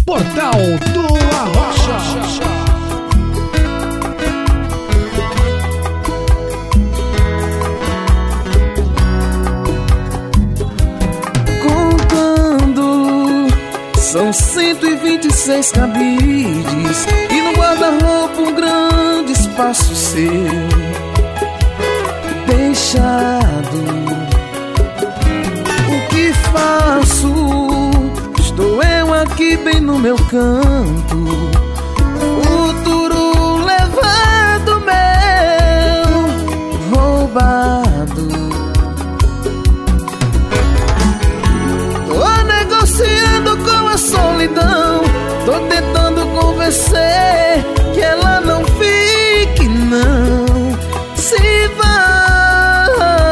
Portal do Arrocha. São 126 cabides e no guarda-roupa um grande espaço seu deixado. O que faço? Estou eu aqui bem no meu canto, futuro levado meu, roubado. Solidão, tô tentando convencer que ela não fique, não se vá.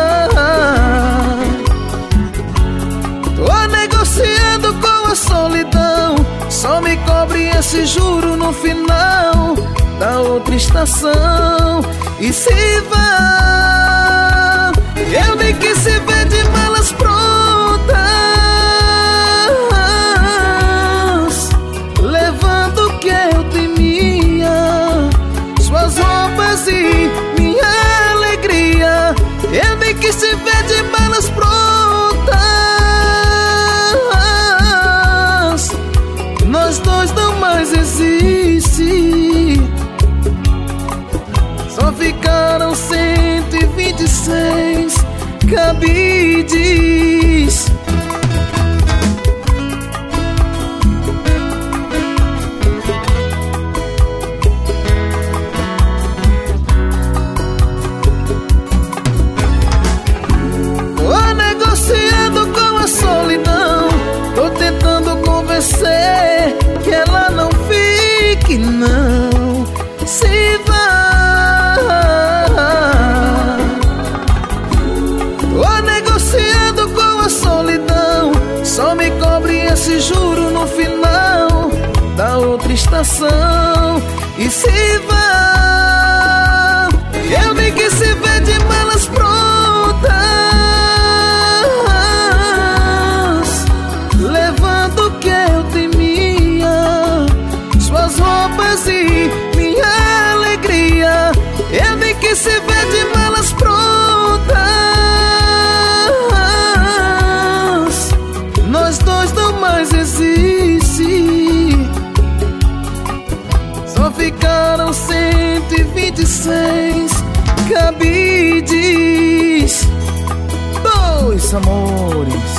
Tô negociando com a solidão, só me cobre esse juro no final da outra estação. E se vá, eu nem quis se ver de malas prontas, e minha alegria. Eu nem quis te ver de malas prontas. Nós dois não mais existe. Só ficaram 126 cabides. Que ela não fique, não se vá. Tô negociando com a solidão, só me cobre esse juro no final da outra estação. E se vá, eu nem quis se ver de malas prontas, levando o que eu temia, suas roupas e minha alegria. Eu nem quis se ver de malas prontas. Nós dois não mais existe. Só ficaram 126 cabides. Dois amores.